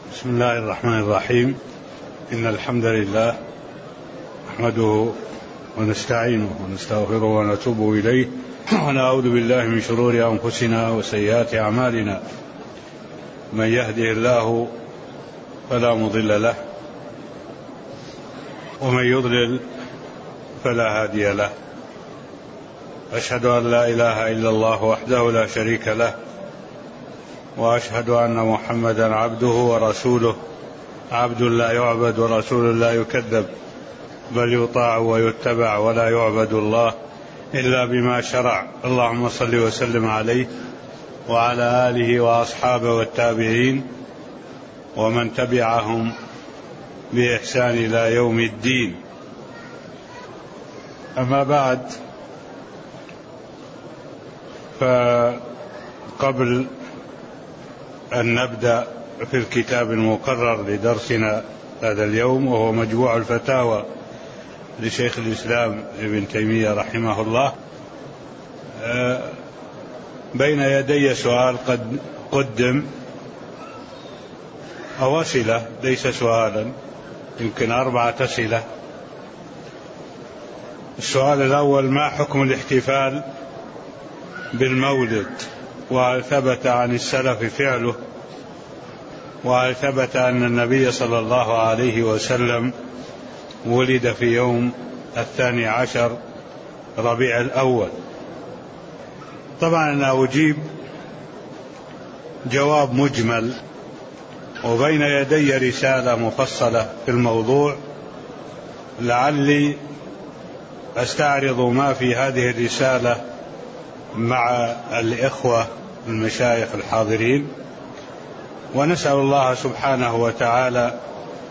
بسم الله الرحمن الرحيم. إن الحمد لله نحمده ونستعينه ونستغفره ونتوب إليه ونعوذ بالله من شرور أنفسنا وسيئات أعمالنا. من يهده الله فلا مضل له ومن يضلل فلا هادي له. أشهد أن لا إله إلا الله وحده لا شريك له، وأشهد أن محمدا عبده ورسوله، عبد لا يعبد ورسول لا يكذب، بل يطاع ويتبع ولا يعبد الله إلا بما شرع. اللهم صل وسلم عليه وعلى آله وأصحابه والتابعين ومن تبعهم بإحسان إلى يوم الدين. أما بعد، فقبل أن نبدأ في الكتاب المقرر لدرسنا هذا اليوم، وهو مجموع الفتاوى لشيخ الإسلام ابن تيمية رحمه الله، بين يدي سؤال قد قدم أو أسئلة، ليس سؤالا، يمكن 4 أسئلة. السؤال الأول: ما حكم الاحتفال بالمولد؟ وهل ثبت عن السلف فعله؟ وهل ثبت أن النبي صلى الله عليه وسلم ولد في يوم 12 ربيع الأول؟ طبعا أنا أجيب جواب مجمل، وبين يدي رسالة مفصلة في الموضوع، لعلي أستعرض ما في هذه الرسالة مع الإخوة المشايخ الحاضرين، ونسأل الله سبحانه وتعالى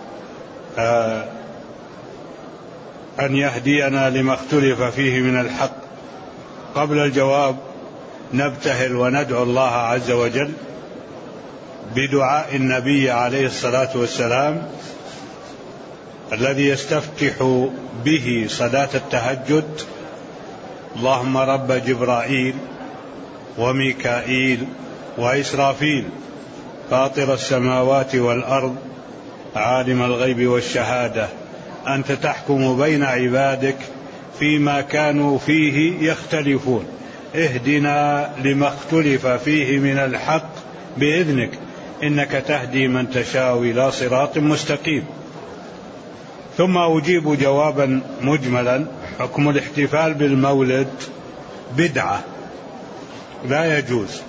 أن يهدينا لما اختلف فيه من الحق. قبل الجواب نبتهل وندعو الله عز وجل بدعاء النبي عليه الصلاة والسلام الذي يستفتح به صلاة التهجد: اللهم رب جبرائيل وميكائيل وإسرافيل فاطر السماوات والأرض عالم الغيب والشهادة، أنت تحكم بين عبادك فيما كانوا فيه يختلفون، اهدنا لما اختلف فيه من الحق بإذنك، إنك تهدي من تشاء إلى صراط مستقيم. ثم أجيب جوابا مجملا: حكم الاحتفال بالمولد بدعة لا يجوز.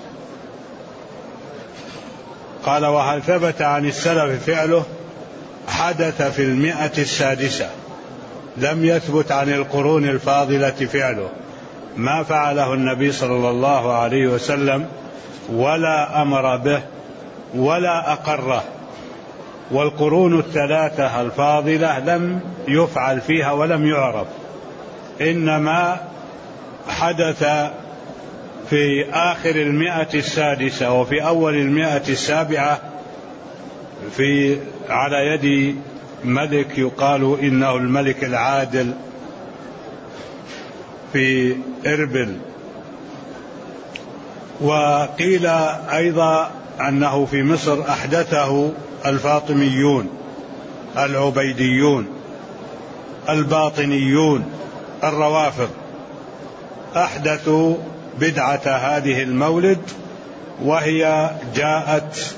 قال: وهل ثبت عن السلف فعله؟ حدث في 100 السادسة، لم يثبت عن القرون الفاضلة فعله، ما فعله النبي صلى الله عليه وسلم ولا أمر به ولا أقره، والقرون الثلاثة الفاضلة لم يفعل فيها ولم يعرف، إنما حدث في آخر 100 السادسة وفي أول 100 السابعة على يد ملك يقال إنه الملك العادل في إربل. وقيل أيضا أنه في مصر أحدثه الفاطميون، العبيديون، الباطنيون، الروافض، أحدثوا بدعة هذه المولد، وهي جاءت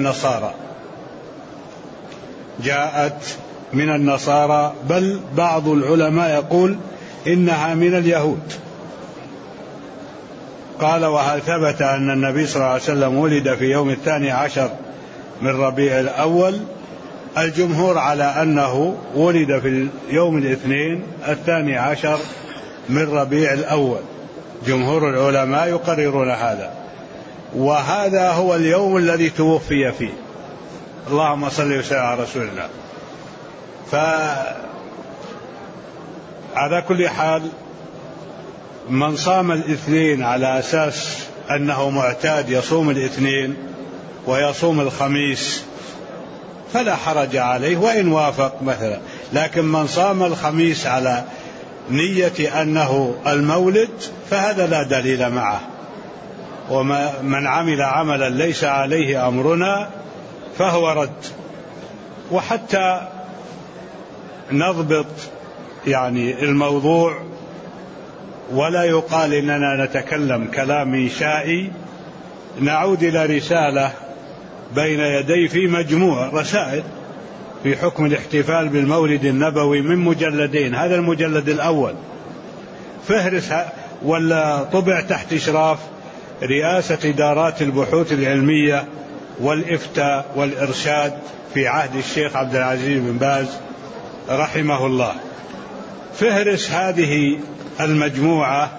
من النصارى، بل بعض العلماء يقول إنها من اليهود. قال: وهل ثبت أن النبي صلى الله عليه وسلم ولد في يوم 12 من ربيع الأول؟ الجمهور على أنه ولد في يوم الاثنين 12 من ربيع الأول، جمهور العلماء يقررون هذا، وهذا هو اليوم الذي توفي فيه. اللهم صل وسلم على رسول الله. فعلى كل حال، من صام الاثنين على أساس أنه معتاد يصوم الاثنين ويصوم الخميس فلا حرج عليه وإن وافق مثلا، لكن من صام الخميس على نية أنه المولد فهذا لا دليل معه. ومن عمل عملا ليس عليه أمرنا فهو رد. وحتى نضبط يعني الموضوع ولا يقال إننا نتكلم كلام إنشائي، نعود إلى رسالة بين يدي في مجموع رسائل في حكم الاحتفال بالمولد النبوي من مجلدين. هذا المجلد الأول فهرس ولا طبع تحت إشراف رئاسة إدارات البحوث العلمية والإفتاء والإرشاد في عهد الشيخ عبد العزيز بن باز رحمه الله. فهرس هذه المجموعة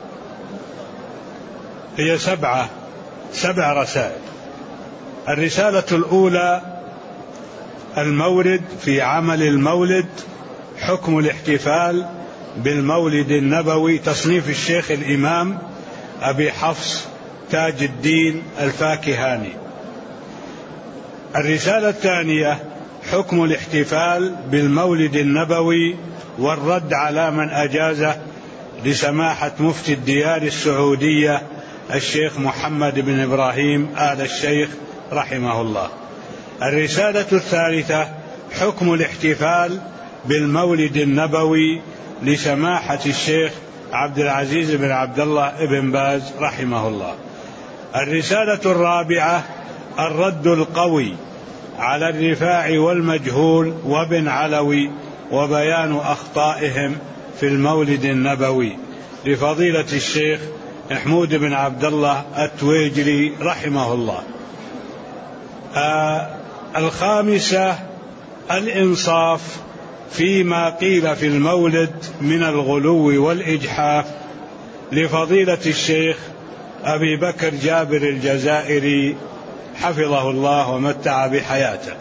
هي سبع رسائل. الرسالة الأولى المورد في عمل المولد، حكم الاحتفال بالمولد النبوي، تصنيف الشيخ الإمام أبي حفص تاج الدين الفاكهاني. الرسالة الثانية حكم الاحتفال بالمولد النبوي والرد على من أجازه، لسماحة مفتي الديار السعودية الشيخ محمد بن إبراهيم آل الشيخ رحمه الله. الرسالة الثالثة حكم الاحتفال بالمولد النبوي لسماحة الشيخ عبد العزيز بن عبد الله بن باز رحمه الله. الرسالة الرابعة الرد القوي على الرفاعي والمجهول وابن علوي وبيان أخطائهم في المولد النبوي لفضيلة الشيخ محمود بن عبد الله التويجري رحمه الله. الخامسة الإنصاف فيما قيل في المولد من الغلو والإجحاف لفضيلة الشيخ أبي بكر جابر الجزائري حفظه الله ومتع بحياته.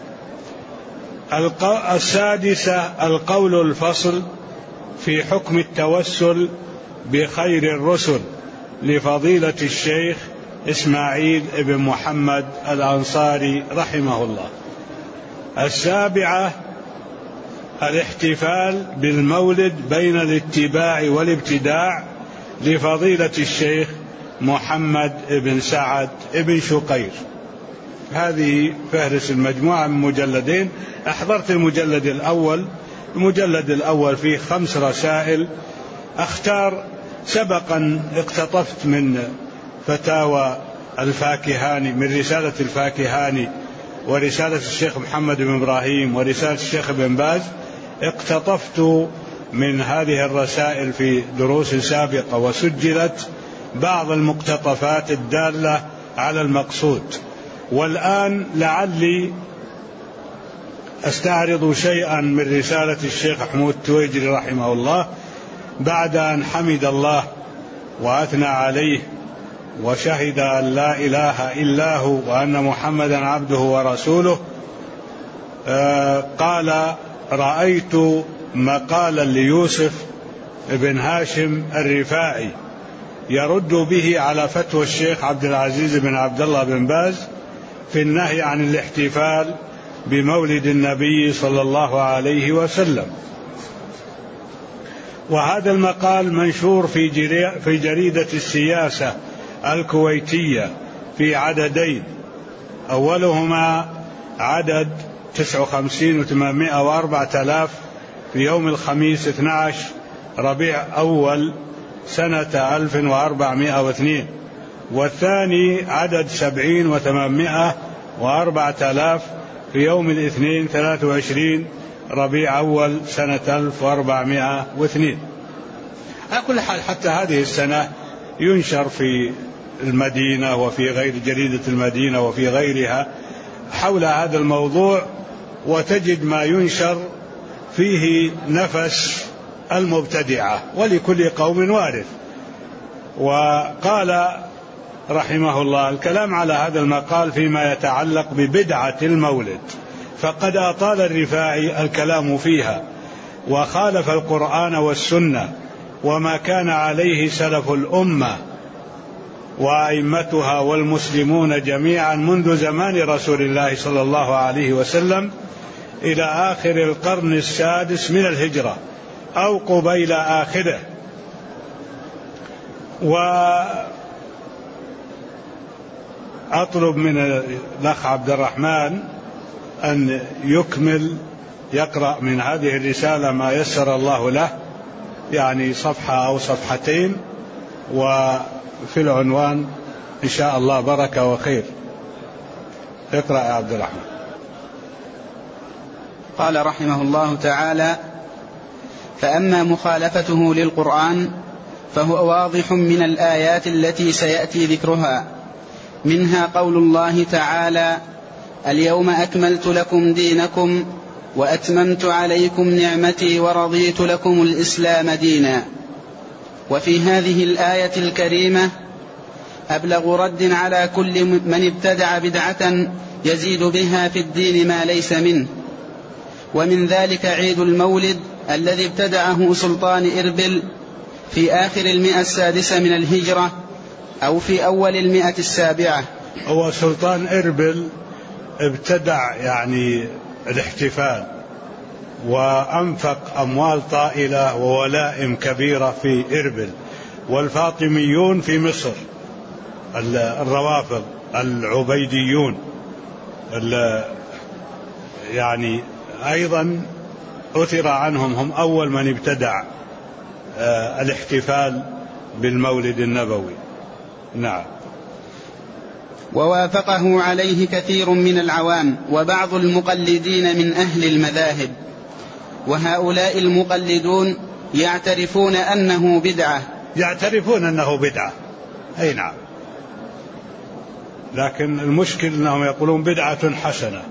السادسة القول الفصل في حكم التوسل بخير الرسل لفضيلة الشيخ إسماعيل بن محمد الأنصاري رحمه الله. السابعة الاحتفال بالمولد بين الاتباع والابتداع لفضيلة الشيخ محمد بن سعد بن شقير. هذه فهرس المجموعة من مجلدين. أحضرت المجلد الأول. المجلد الأول فيه 5 رسائل. أختار سبقا اقتطفت من فتاوى الفاكهاني، من رسالة الفاكهاني ورسالة الشيخ محمد بن إبراهيم ورسالة الشيخ بن باز، اقتطفت من هذه الرسائل في دروس سابقة وسجلت بعض المقتطفات الدالة على المقصود. والآن لعلي أستعرض شيئا من رسالة الشيخ محمود التويجري رحمه الله بعد أن حمد الله وأثنى عليه وشهد أن لا إله إلا هو وأن محمدا عبده ورسوله. قال: رأيت مقالا ليوسف بن هاشم الرفاعي يرد به على فتوى الشيخ عبد العزيز بن عبد الله بن باز في النهي عن الاحتفال بمولد النبي صلى الله عليه وسلم. وهذا المقال منشور في جريدة السياسة الكويتية في عددين، أولهما عدد 59 و800 و4000 في يوم الخميس 12 ربيع أول سنة 1402، والثاني عدد 70 و800 و4000 في يوم الاثنين 23 ربيع أول سنة 1402. على كل حال حتى هذه السنة ينشر في المدينة وفي غير جريدة المدينة وفي غيرها حول هذا الموضوع، وتجد ما ينشر فيه نفس المبتدعة، ولكل قوم وارث. وقال رحمه الله الكلام على هذا المقال فيما يتعلق ببدعة المولد، فقد أطال الرفاعي الكلام فيها وخالف القرآن والسنة وما كان عليه سلف الأمة وأئمتها والمسلمون جميعا منذ زمان رسول الله صلى الله عليه وسلم إلى آخر القرن السادس من الهجرة أو قبيل آخره. وأطلب من الأخ عبد الرحمن أن يكمل يقرأ من هذه الرسالة ما يسر الله له، يعني صفحة أو صفحتين، وفي العنوان إن شاء الله بركة وخير. اقرأ يا عبد الرحمن. قال رحمه الله تعالى: فأما مخالفته للقرآن فهو واضح من الآيات التي سيأتي ذكرها، منها قول الله تعالى: اليوم أكملت لكم دينكم وأتممت عليكم نعمتي ورضيت لكم الإسلام دينا. وفي هذه الآية الكريمة أبلغ رد على كل من ابتدع بدعة يزيد بها في الدين ما ليس منه. ومن ذلك عيد المولد الذي ابتدعه سلطان إربل في آخر 106 من الهجرة أو في أول 107. هو سلطان إربل ابتدع يعني الاحتفال، وأنفق أموال طائلة وولائم كبيرة في إربل، والفاطميون في مصر، الروافض العبيديون يعني أيضا أثر عنهم، هم أول من ابتدع الاحتفال بالمولد النبوي. نعم. ووافقه عليه كثير من العوام وبعض المقلدين من أهل المذاهب، وهؤلاء المقلدون يعترفون أنه بدعة. يعترفون أنه بدعة، أي نعم، لكن المشكل أنهم يقولون بدعة حسنة،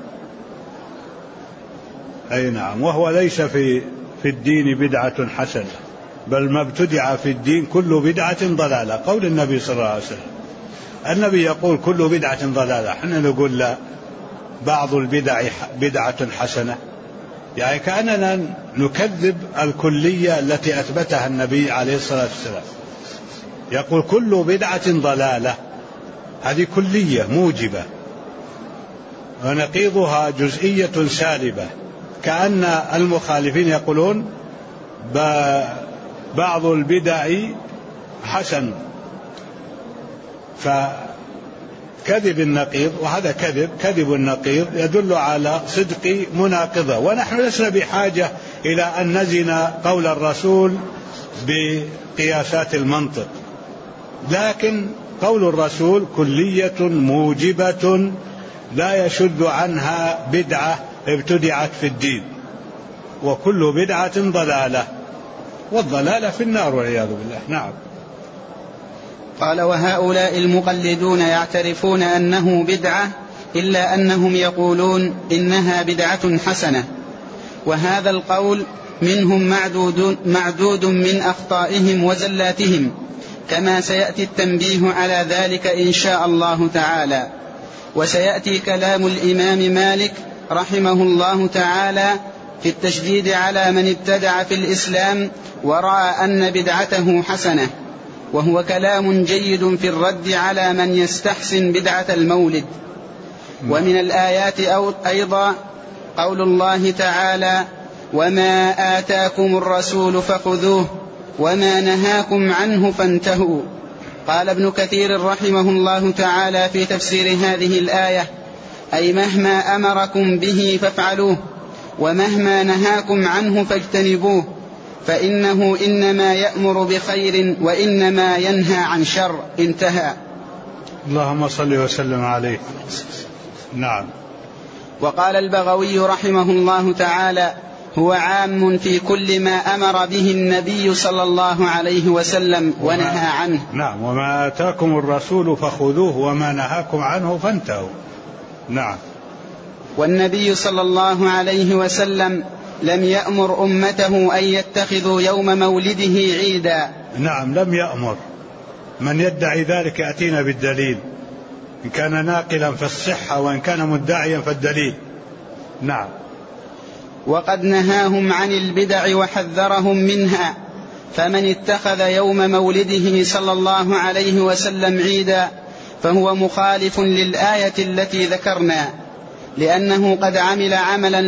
أي نعم، وهو ليس في الدين بدعة حسنة، بل ما ابتدع في الدين كل بدعة ضلالة. قول النبي صلى الله عليه وسلم، النبي يقول كل بدعة ضلالة، احنا نقول لا، بعض البدع بدعة حسنة، يعني كأننا نكذب الكلية التي أثبتها النبي عليه الصلاة والسلام. يقول كل بدعة ضلالة، هذه كلية موجبة، ونقيضها جزئية سالبة، كأن المخالفين يقولون بعض البدع حسن، فكذب النقيض، وهذا كذب النقيض يدل على صدق مناقضة. ونحن لسنا بحاجة إلى أن نزن قول الرسول بقياسات المنطق، لكن قول الرسول كلية موجبة لا يشذ عنها بدعة ابتدعت في الدين، وكل بدعة ضلالة، والضلالة في النار والعياذ بالله. نعم. قال: وهؤلاء المقلدون يعترفون أنه بدعة، إلا أنهم يقولون إنها بدعة حسنة، وهذا القول منهم معدود من أخطائهم وزلاتهم، كما سيأتي التنبيه على ذلك إن شاء الله تعالى. وسيأتي كلام الإمام مالك رحمه الله تعالى في التشديد على من ابتدع في الإسلام ورأى أن بدعته حسنة، وهو كلام جيد في الرد على من يستحسن بدعة المولد. ومن الآيات أيضا قول الله تعالى: وما آتاكم الرسول فخذوه وما نهاكم عنه فانتهوا. قال ابن كثير رحمه الله تعالى في تفسير هذه الآية: أي مهما أمركم به فافعلوه، ومهما نهاكم عنه فاجتنبوه، فإنه إنما يأمر بخير وإنما ينهى عن شر. انتهى. اللهم صل وسلم عليه. نعم. وقال البغوي رحمه الله تعالى: هو عام في كل ما أمر به النبي صلى الله عليه وسلم ونهى عنه. نعم. وما آتاكم الرسول فخذوه وما نهاكم عنه فانتهوا. نعم. والنبي صلى الله عليه وسلم لم يأمر أمته أن يتخذوا يوم مولده عيدا. نعم، لم يأمر. من يدعي ذلك يأتينا بالدليل، إن كان ناقلا فالصحة، وإن كان مدعيا فالدليل. نعم. وقد نهاهم عن البدع وحذرهم منها، فمن اتخذ يوم مولده صلى الله عليه وسلم عيدا فهو مخالف للآية التي ذكرنا، لأنه قد عمل عملا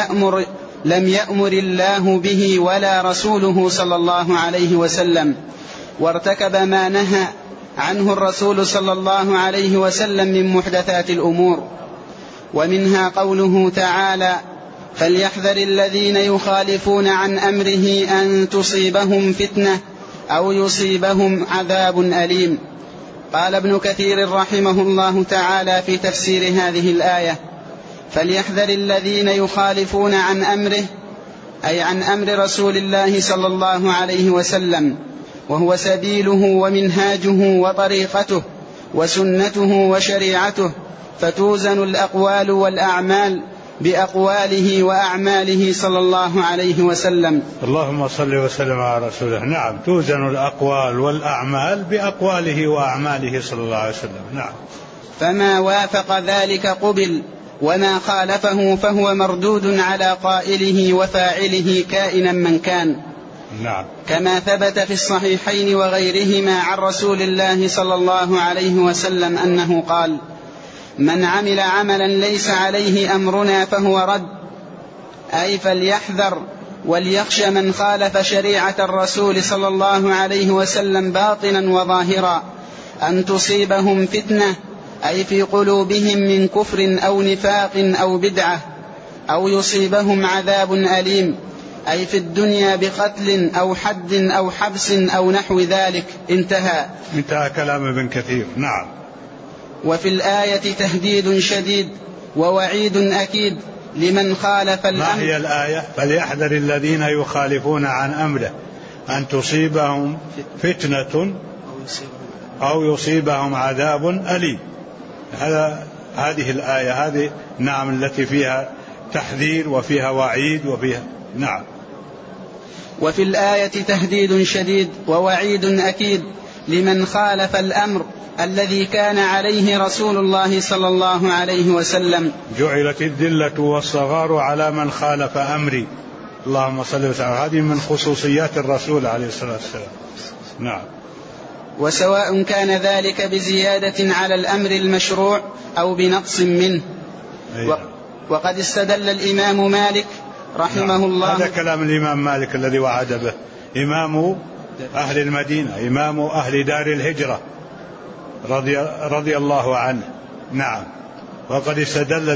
لم يأمر الله به ولا رسوله صلى الله عليه وسلم، وارتكب ما نهى عنه الرسول صلى الله عليه وسلم من محدثات الأمور. ومنها قوله تعالى: فليحذر الذين يخالفون عن أمره أن تصيبهم فتنة أو يصيبهم عذاب أليم. قال ابن كثير رحمه الله تعالى في تفسير هذه الآية: فليحذر الذين يخالفون عن أمره، أي عن أمر رسول الله صلى الله عليه وسلم، وهو سبيله ومنهاجه وطريقته وسنته وشريعته، فتوزن الأقوال والأعمال بأقواله وأعماله صلى الله عليه وسلم. اللهم صل وسلم على رسوله. نعم، توزن الأقوال والأعمال بأقواله وأعماله صلى الله عليه وسلم. نعم. فما وافق ذلك قبل، وما خالفه فهو مردود على قائله وفاعله كائنا من كان. نعم. كما ثبت في الصحيحين وغيرهما عن رسول الله صلى الله عليه وسلم أنه قال: من عمل عملا ليس عليه أمرنا فهو رد. أي فليحذر وليخش من خالف شريعة الرسول صلى الله عليه وسلم باطنا وظاهرا أن تصيبهم فتنة، أي في قلوبهم من كفر أو نفاق أو بدعة، أو يصيبهم عذاب أليم، أي في الدنيا بقتل أو حد أو حبس أو نحو ذلك. انتهى كلام ابن كثير. نعم. وفي الآية تهديد شديد ووعيد أكيد لمن خالف الأمر. ما هي الآية؟ فليحذر الذين يخالفون عن أمره أن تصيبهم فتنة أو يصيبهم عذاب أليم. هذه الآية هذه نعم التي فيها تحذير وفيها وعيد وفيها. نعم. وفي الآية تهديد شديد ووعيد أكيد لمن خالف الأمر الذي كان عليه رسول الله صلى الله عليه وسلم. جعلت الذلة والصغار على من خالف أمري. اللهم صل وسلم. هذه من خصوصيات الرسول عليه الصلاة والسلام. نعم. وسواء كان ذلك بزيادة على الأمر المشروع أو بنقص منه. وقد استدل الإمام مالك رحمه الله. هذا كلام الإمام مالك الذي وعد به، إمام أهل المدينة، إمام أهل دار الهجرة رضي الله عنه. نعم. وقد استدل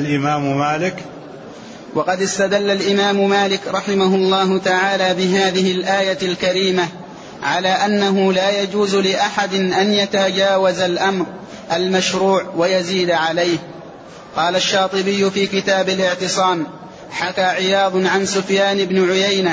الإمام مالك رحمه الله تعالى بهذه الآية الكريمة على أنه لا يجوز لأحد أن يتجاوز الأمر المشروع ويزيد عليه. قال الشاطبي في كتاب الاعتصام: حكى عياض عن سفيان بن عيينة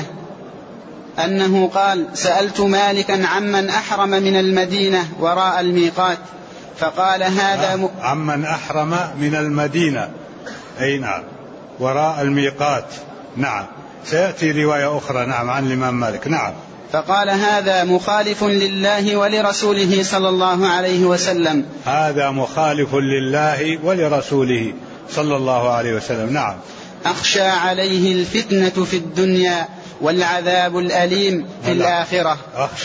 أنه قال: سألت مالكا عمن أحرم من المدينة وراء الميقات فقال هذا عمن أحرم من المدينة، أي نعم، وراء الميقات. نعم، سيأتي رواية أخرى نعم عن الإمام مالك. نعم. فقال هذا مخالف لله ولرسوله صلى الله عليه وسلم. هذا مخالف لله ولرسوله صلى الله عليه وسلم. نعم. أخشى عليه الفتنة في الدنيا والعذاب الأليم في الآخرة.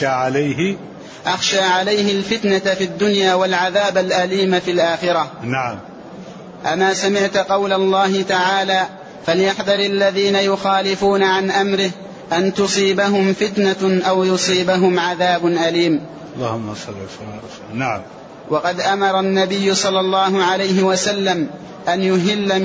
أخشى عليه الفتنة في الدنيا والعذاب الأليم في الآخرة. نعم. أما سمعت قول الله تعالى: فليحذر الذين يخالفون عن أمره أن تصيبهم فتنة أو يصيبهم عذاب أليم. اللهم صل وسلم. نعم. وقد أمر النبي صلى الله عليه وسلم أن يهل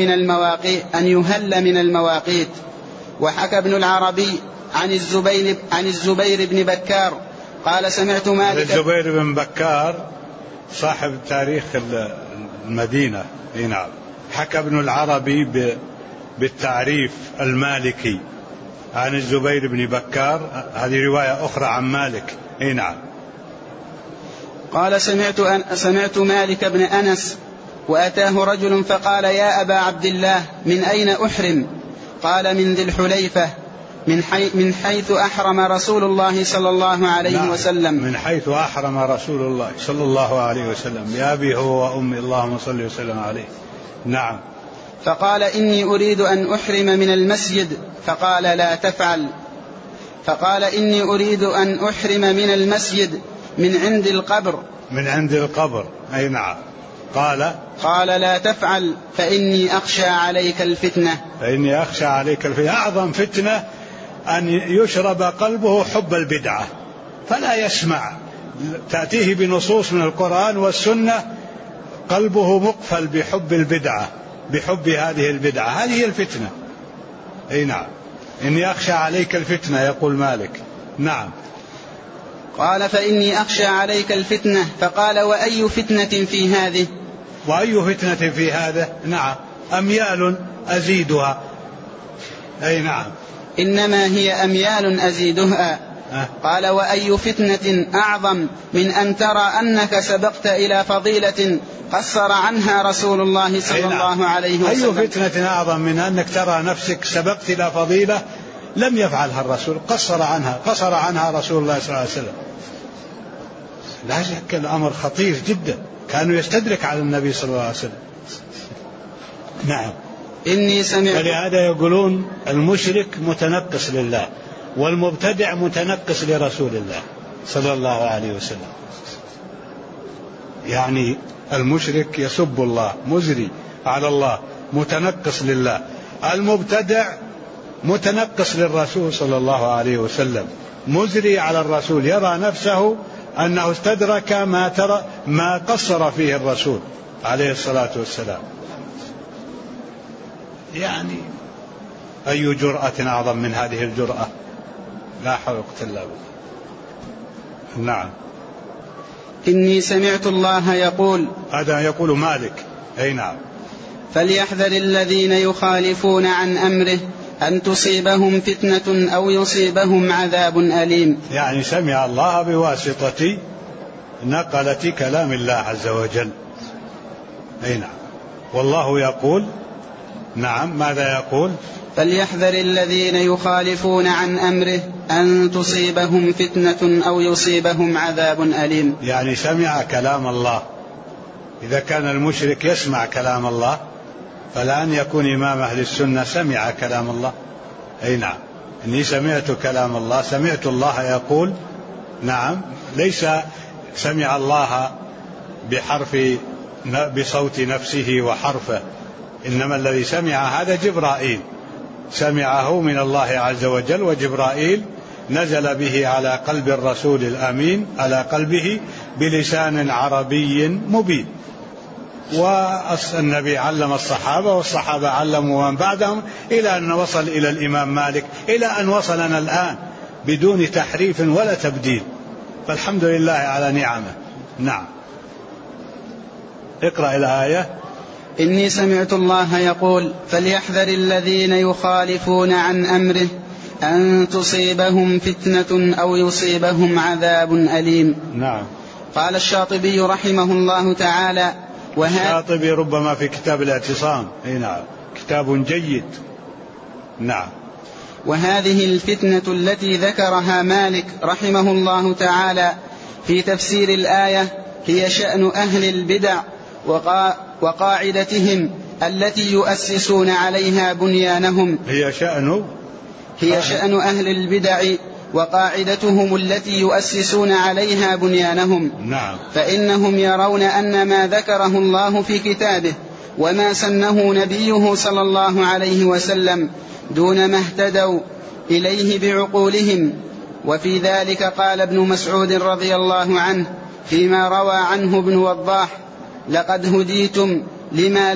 من المواقيت. وحكى ابن العربي عن الزبير بن بكار قال: سمعت مالك. الزبير بن بكار صاحب تاريخ المدينة. نعم. حكى ابن العربي بالتعريف المالكي عن الزبير بن بكار، هذه رواية أخرى عن مالك. نعم. قال: سمعت مالك بن أنس وأتاه رجل فقال: يا أبا عبد الله، من أين أحرم؟ قال: من ذي الحليفة، من حيث أحرم رسول الله صلى الله عليه وسلم. من حيث أحرم رسول الله صلى الله عليه وسلم، بأبي هو وأمي، اللهم صل وسلم عليه. نعم. فقال: إني أريد أن أحرم من المسجد. فقال: لا تفعل. فقال: إني أريد أن أحرم من المسجد من عند القبر. أي نعم. قال: لا تفعل فإني أخشى عليك الفتنة. أعظم فتنة أن يشرب قلبه حب البدعة فلا يسمع، تأتيه بنصوص من القرآن والسنة قلبه مقفل بحب البدعة بحب هذه البدعة. هذه هي الفتنة. أي نعم، إني أخشى عليك الفتنة يقول مالك. نعم. قال فإني أخشى عليك الفتنة. فقال وأي فتنة في هذه؟ وأي فتنة في هذا؟ نعم، أميال أزيدها. أي نعم. إنما هي أميال أزيدها. قال وأي فتنة أعظم من أن ترى أنك سبقت إلى فضيلة قصر عنها رسول الله صلى الله عليه وسلم؟ أي فتنة أعظم من أنك ترى نفسك سبقت إلى فضيلة لم يفعلها الرسول، قصر عنها رسول الله صلى الله عليه وسلم. لا شك الأمر خطير جدا، كانوا يستدرك على النبي صلى الله عليه وسلم. نعم. إني سمعت. فلهذا يقولون المشرك متنقص لله، والمبتدع متنقص لرسول الله صلى الله عليه وسلم. يعني المشرك يسب الله، مزري على الله، متنقص لله. المبتدع متنقص للرسول صلى الله عليه وسلم، مزري على الرسول، يرى نفسه أنه استدرك ما قصر فيه الرسول عليه الصلاة والسلام. يعني أي جرأة أعظم من هذه الجرأة؟ لا حول ولا قوة إلا بالله. نعم. إني سمعت الله يقول. هذا يقول مالك. أي نعم. فليحذر الذين يخالفون عن أمره أن تصيبهم فتنة أو يصيبهم عذاب أليم. يعني سمع الله بواسطة نقلة كلام الله عز وجل. أي نعم. والله يقول. نعم. ماذا يقول؟ فليحذر الذين يخالفون عن أمره أن تصيبهم فتنة أو يصيبهم عذاب أليم. يعني سمع كلام الله. إذا كان المشرك يسمع كلام الله فلأن يكون إمام أهل السنة سمع كلام الله. أي نعم. إني سمعت كلام الله، سمعت الله يقول. نعم. ليس سمع الله بصوت نفسه وحرفه، إنما الذي سمع هذا جبرائيل، سمعه من الله عز وجل، وجبرائيل نزل به على قلب الرسول الأمين، على قلبه بلسان عربي مبين. والنبي علم الصحابة، والصحابة علموا من بعدهم، إلى أن وصل إلى الإمام مالك، إلى أن وصلنا الآن بدون تحريف ولا تبديل، فالحمد لله على نعمه. نعم. اقرأ الآية. إني سمعت الله يقول فليحذر الذين يخالفون عن أمره أن تصيبهم فتنة أو يصيبهم عذاب أليم. نعم. قال الشاطبي رحمه الله تعالى. الشاطبي ربما في كتاب الاعتصام. نعم. كتاب جيد. نعم. وهذه الفتنة التي ذكرها مالك رحمه الله تعالى في تفسير الآية هي شأن أهل البدع وقاعدتهم التي يؤسسون عليها بنيانهم. هي شأن أهل البدع وقاعدتهم التي يؤسسون عليها بنيانهم. نعم. فإنهم يرون أن ما ذكره الله في كتابه وما سنه نبيه صلى الله عليه وسلم دون ما اهتدوا إليه بعقولهم. وفي ذلك قال ابن مسعود رضي الله عنه فيما روى عنه ابن وضاح: لقد هديتم لما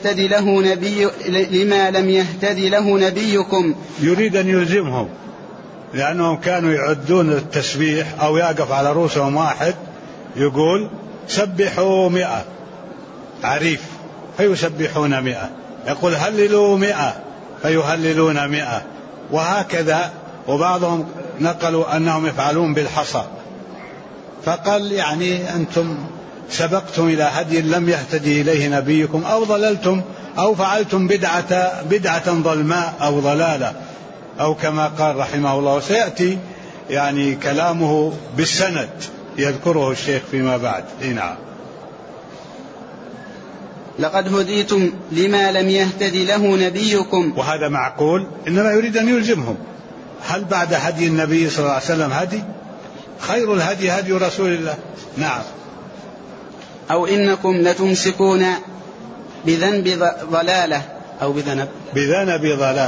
لم يهتد له نبيكم. يريد أن يلزمهم، لأنهم كانوا يعدون التسبيح أو يقف على رؤوسهم واحد يقول سبحوا 100 عريف فيسبحون 100، يقول هللوا 100 فيهللون 100، وهكذا. وبعضهم نقلوا أنهم يفعلون بالحصى، فقال يعني أنتم سبقتم إلى هدي لم يهتدي إليه نبيكم، أو ضللتم أو فعلتم بدعة ظلماء أو ضلالة، أو كما قال رحمه الله. وسيأتي يعني كلامه بالسند يذكره الشيخ فيما بعد. نعم. لقد هديتم لما لم يهتدي له نبيكم. وهذا معقول، إنما يريد أن يلزمهم. هل بعد هدي النبي صلى الله عليه وسلم هدي؟ خير الهدي هدي رسول الله. نعم. أو إنكم لتمسكون بذنب ضلالة أو بذنب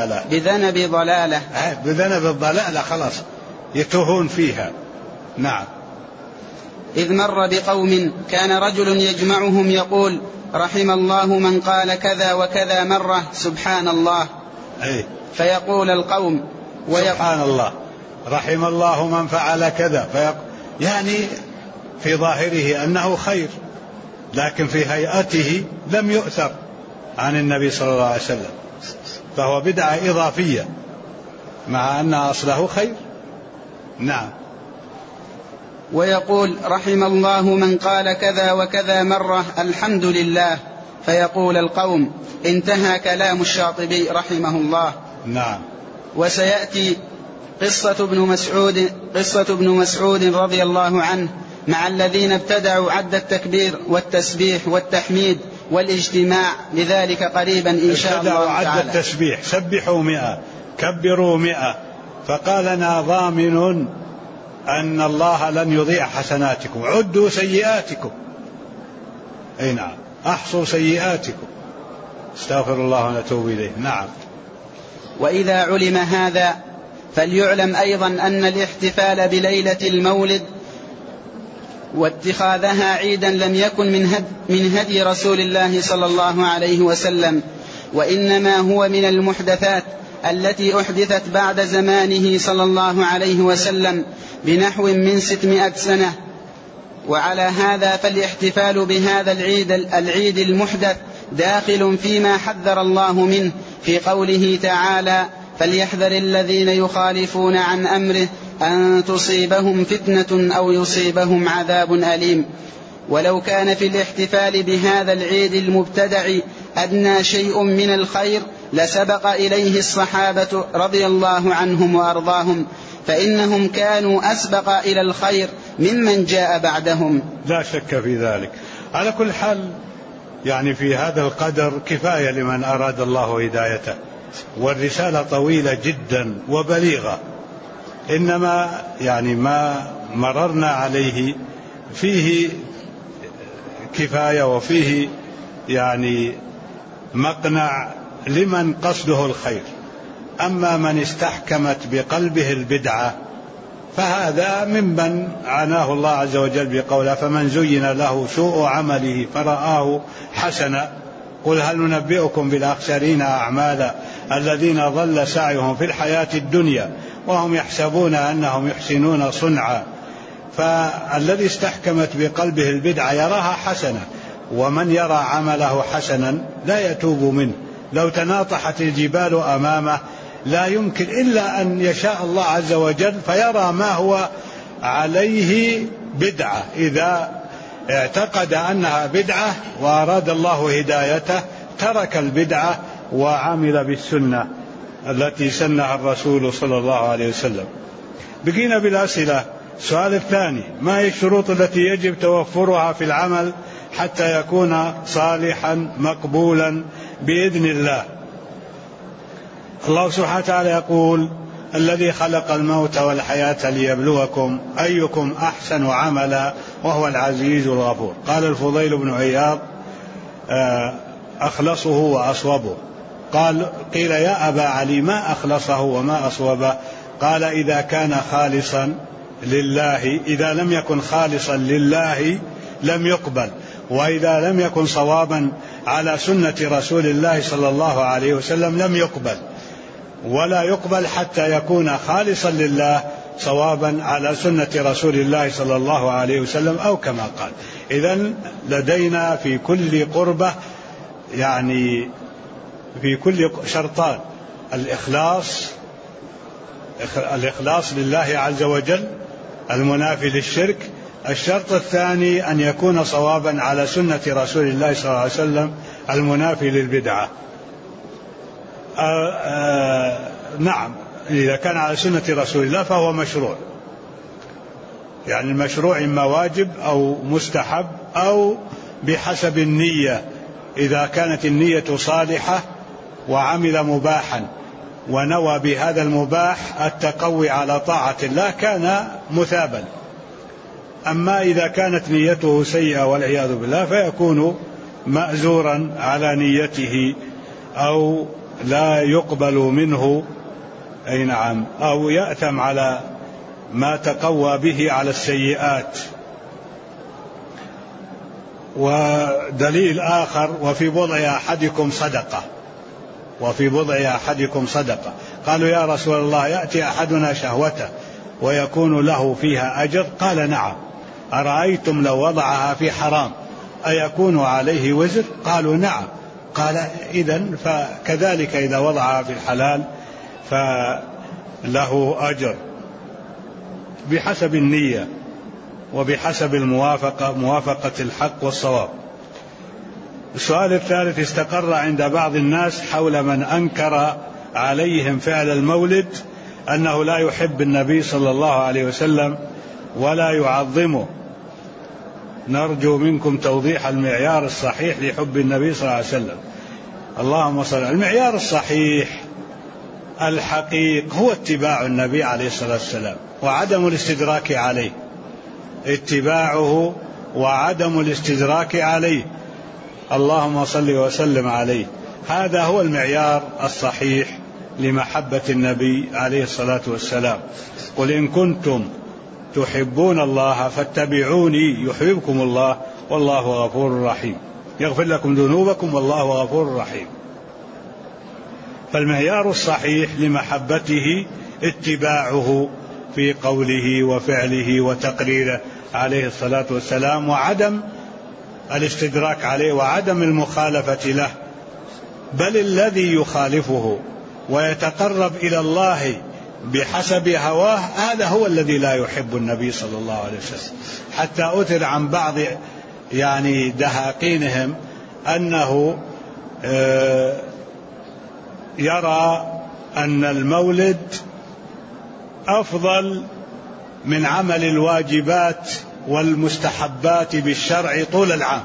ضلالة خلاص يتوهون فيها. نعم. إذ مر بقوم كان رجل يجمعهم يقول: رحم الله من قال كذا وكذا مرة سبحان الله، فيقول القوم سبحان الله، رحم الله من فعل كذا، يعني في ظاهره أنه خير، لكن في هيئته لم يؤثر عن النبي صلى الله عليه وسلم، فهو بدعة إضافية مع أن أصله خير. نعم. ويقول رحم الله من قال كذا وكذا مرة الحمد لله، فيقول القوم انتهى كلام الشاطبي رحمه الله. نعم. وسيأتي قصة ابن مسعود رضي الله عنه مع الذين ابتدعوا عد التكبير والتسبيح والتحميد والاجتماع لذلك قريبا إن شاء الله تعالى. ابتدعوا عد التسبيح، سبحوا 100 كبروا 100، فقالنا ضامن أن الله لن يضيع حسناتكم، عدوا سيئاتكم، أي نعم، أحصوا سيئاتكم، استغفر الله ونتوب إليه. نعم. وإذا علم هذا فليعلم أيضا أن الاحتفال بليلة المولد واتخاذها عيدا لم يكن من هدي رسول الله صلى الله عليه وسلم، وإنما هو من المحدثات التي أحدثت بعد زمانه صلى الله عليه وسلم بنحو من 600 سنة. وعلى هذا فالاحتفال بهذا العيد المحدث داخل فيما حذر الله منه في قوله تعالى فليحذر الذين يخالفون عن أمره أن تصيبهم فتنة أو يصيبهم عذاب أليم. ولو كان في الاحتفال بهذا العيد المبتدع أدنى شيء من الخير لسبق إليه الصحابة رضي الله عنهم وأرضاهم، فإنهم كانوا أسبق إلى الخير ممن جاء بعدهم. لا شك في ذلك. على كل حال يعني في هذا القدر كفاية لمن أراد الله هدايته، والرسالة طويلة جدا وبليغة، إنما يعني ما مررنا عليه فيه كفاية وفيه يعني مقنع لمن قصده الخير. أما من استحكمت بقلبه البدعة فهذا ممن عناه الله عز وجل بقوله فمن زين له سوء عمله فرآه حسنا قل هل ننبئكم بالأخسرين أعمالا الذين ضل سعيهم في الحياة الدنيا وهم يحسبون أنهم يحسنون صنعا. فالذي استحكمت بقلبه البدعة يراها حسنة، ومن يرى عمله حسنا لا يتوب منه. لو تناطحت الجبال أمامه لا يمكن إلا أن يشاء الله عز وجل فيرى ما هو عليه بدعة. إذا اعتقد أنها بدعة وأراد الله هدايته ترك البدعة وعمل بالسنة التي سنها الرسول صلى الله عليه وسلم. بقينا بالأسئلة. السؤال الثاني: ما هي الشروط التي يجب توفرها في العمل حتى يكون صالحا مقبولا بإذن الله؟ الله سبحانه وتعالى يقول: الذي خلق الموت والحياة ليبلوكم أيكم أحسن عملا وهو العزيز الغفور. قال الفضيل بن عياض: أخلصه وأصوبه. قيل: يا أبا علي ما أخلصه وما أصوبه؟ قال: إذا كان خالصا لله، إذا لم يكن خالصا لله لم يقبل، وإذا لم يكن صوابا على سنة رسول الله صلى الله عليه وسلم لم يقبل، ولا يقبل حتى يكون خالصا لله صوابا على سنة رسول الله صلى الله عليه وسلم أو كما قال. إذن لدينا في كل قربة يعني في كل شرطان: الإخلاص لله عز وجل المنافي للشرك. الشرط الثاني أن يكون صوابا على سنة رسول الله صلى الله عليه وسلم المنافي للبدعة. نعم، إذا كان على سنة رسول الله فهو مشروع، يعني المشروع إما واجب أو مستحب أو بحسب النية. إذا كانت النية صالحة وعمل مباحا ونوى بهذا المباح التقوي على طاعة الله كان مثابا. أما إذا كانت نيته سيئة والعياذ بالله فيكون مأزورا على نيته أو لا يقبل منه، أي نعم، أو يأثم على ما تقوى به على السيئات. ودليل آخر: وفي بضع أحدكم صدقة، وفي بضع أحدكم صدقة. قالوا: يا رسول الله، يأتي أحدنا شهوته ويكون له فيها أجر؟ قال: نعم. أرأيتم لو وضعها في حرام أيكون عليه وزر؟ قالوا: نعم. قال: إذن فكذلك إذا وضعها في الحلال فله أجر بحسب النية وبحسب موافقة الحق والصواب. السؤال الثالث: استقر عند بعض الناس حول من أنكر عليهم فعل المولد أنه لا يحب النبي صلى الله عليه وسلم ولا يعظمه. نرجو منكم توضيح المعيار الصحيح لحب النبي صلى الله عليه وسلم. اللهم صل. المعيار الصحيح الحقيق هو اتباع النبي عليه الصلاة والسلام وعدم الاستدراك عليه، اتباعه وعدم الاستدراك عليه. اللهم صل وسلم عليه. هذا هو المعيار الصحيح لمحبة النبي عليه الصلاة والسلام. قل إن كنتم تحبون الله فاتبعوني يحببكم الله والله غفور رحيم، يغفر لكم ذنوبكم والله غفور رحيم. فالمعيار الصحيح لمحبته اتباعه في قوله وفعله وتقريره عليه الصلاة والسلام، وعدم الاستدراك عليه وعدم المخالفة له. بل الذي يخالفه ويتقرب إلى الله بحسب هواه هذا هو الذي لا يحب النبي صلى الله عليه وسلم. حتى أثر عن بعض دهاقينهم أنه يرى أن المولد أفضل من عمل الواجبات والمستحبات بالشرع طول العام.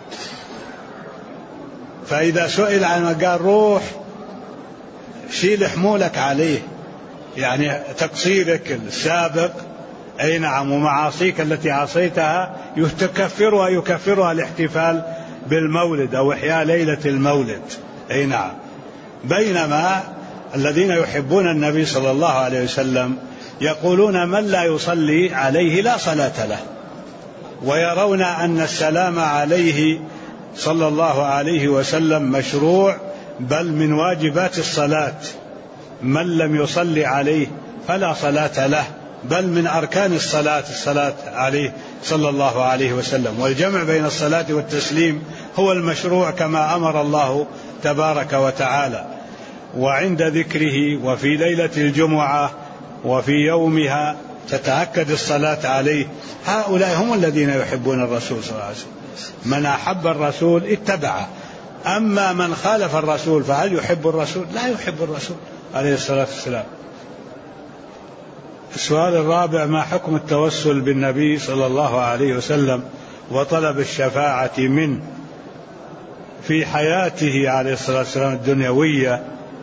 فإذا سئل عنه قال: روح شيل حمولك عليه، يعني تقصيرك السابق، أي نعم، ومعاصيك التي عصيتها يكفرها الاحتفال بالمولد أو إحياء ليلة المولد، أي نعم. بينما الذين يحبون النبي صلى الله عليه وسلم يقولون: من لا يصلي عليه لا صلاة له، ويرون أن السلام عليه صلى الله عليه وسلم مشروع، بل من واجبات الصلاة. من لم يصلي عليه فلا صلاة له، بل من أركان الصلاة عليه صلى الله عليه وسلم. والجمع بين الصلاة والتسليم هو المشروع كما أمر الله تبارك وتعالى. وعند ذكره وفي ليلة الجمعة وفي يومها تتأكد الصلاة عليه. هؤلاء هم الذين يحبون الرسول صلى الله عليه وسلم. من أحب الرسول اتبعه. أما من خالف الرسول فهل يحب الرسول؟ لا يحب الرسول عليه الصلاة والسلام. السؤال الرابع: ما حكم التوسل بالنبي صلى الله عليه وسلم وطلب الشفاعة منه في حياته عليه الصلاة والسلام الدنيوية؟